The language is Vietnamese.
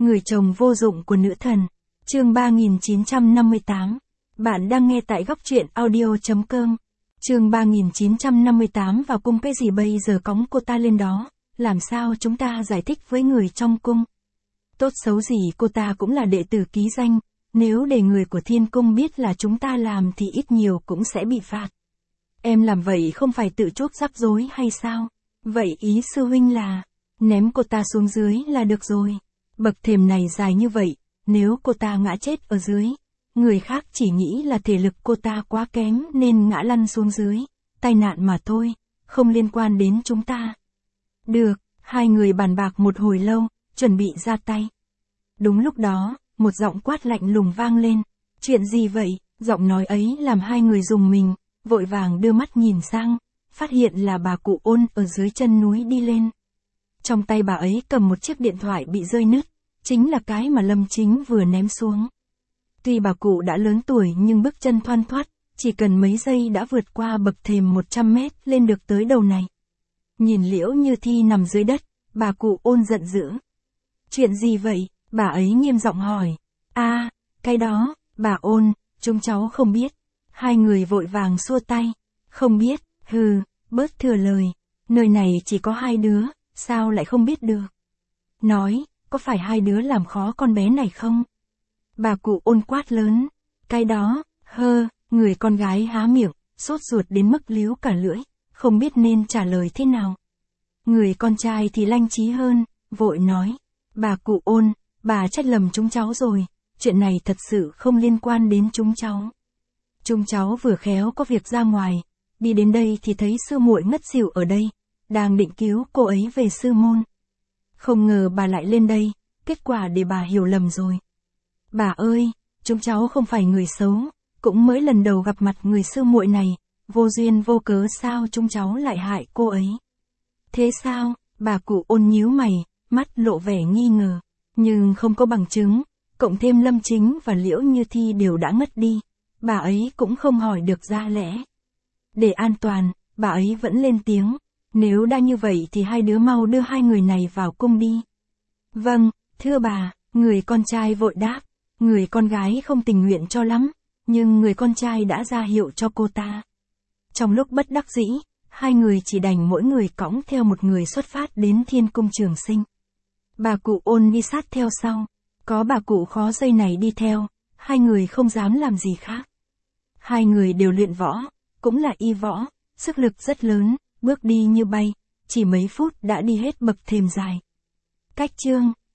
Người chồng vô dụng của nữ thần. Chương 3958. Bạn đang nghe tại góc truyện audio.com. Chương 3958 vào cung cái gì bây giờ cõng cô ta lên đó, làm sao chúng ta giải thích với người trong cung? Tốt xấu gì cô ta cũng là đệ tử ký danh, nếu để người của thiên cung biết là chúng ta làm thì ít nhiều cũng sẽ bị phạt. Em làm vậy không phải tự chuốc rắc rối hay sao? Vậy ý sư huynh là, ném cô ta xuống dưới là được rồi. Bậc thềm này dài như vậy, nếu cô ta ngã chết ở dưới, người khác chỉ nghĩ là thể lực cô ta quá kém nên ngã lăn xuống dưới, tai nạn mà thôi, không liên quan đến chúng ta. Được, hai người bàn bạc một hồi lâu, chuẩn bị ra tay. Đúng lúc đó, một giọng quát lạnh lùng vang lên. Chuyện gì vậy? Giọng nói ấy làm hai người rùng mình, vội vàng đưa mắt nhìn sang, phát hiện là bà cụ Ôn ở dưới chân núi đi lên. Trong tay bà ấy cầm một chiếc điện thoại bị rơi nứt, chính là cái mà Lâm Chính vừa ném xuống. Tuy bà cụ đã lớn tuổi nhưng bước chân thoăn thoắt, chỉ cần mấy giây đã vượt qua bậc thềm 100 mét lên được tới đầu này. Nhìn Liễu Như Thi nằm dưới đất, bà cụ Ôn giận dữ. Chuyện gì vậy? Bà ấy nghiêm giọng hỏi. Cái đó, bà Ôn, chúng cháu không biết. Hai người vội vàng xua tay. Không biết, hừ, bớt thừa lời. Nơi này chỉ có hai đứa, sao lại không biết được? Nói, có phải hai đứa làm khó con bé này không? Bà cụ Ôn quát lớn. Cái đó, người con gái há miệng, sốt ruột đến mức líu cả lưỡi, không biết nên trả lời thế nào. Người con trai thì lanh trí hơn, vội nói. Bà cụ Ôn, bà trách lầm chúng cháu rồi, chuyện này thật sự không liên quan đến chúng cháu. Chúng cháu vừa khéo có việc ra ngoài, đi đến đây thì thấy sư muội ngất xỉu ở đây, đang định cứu cô ấy về sư môn. Không ngờ bà lại lên đây, kết quả để bà hiểu lầm rồi. Bà ơi, chúng cháu không phải người xấu, cũng mới lần đầu gặp mặt người sư muội này, vô duyên vô cớ sao chúng cháu lại hại cô ấy. Thế sao? Bà cụ Ôn nhíu mày, mắt lộ vẻ nghi ngờ, nhưng không có bằng chứng, cộng thêm Lâm Chính và Liễu Như Thi đều đã ngất đi, bà ấy cũng không hỏi được ra lẽ. Để an toàn, bà ấy vẫn lên tiếng, nếu đã như vậy thì hai đứa mau đưa hai người này vào cung đi. Vâng, thưa bà, người con trai vội đáp, người con gái không tình nguyện cho lắm, nhưng người con trai đã ra hiệu cho cô ta. Trong lúc bất đắc dĩ, hai người chỉ đành mỗi người cõng theo một người xuất phát đến Thiên Cung Trường Sinh. Bà cụ Ôn đi sát theo sau, có bà cụ khó dây này đi theo, hai người không dám làm gì khác. Hai người đều luyện võ, cũng là y võ, sức lực rất lớn, bước đi như bay, chỉ mấy phút đã đi hết bậc thềm dài. Cách chương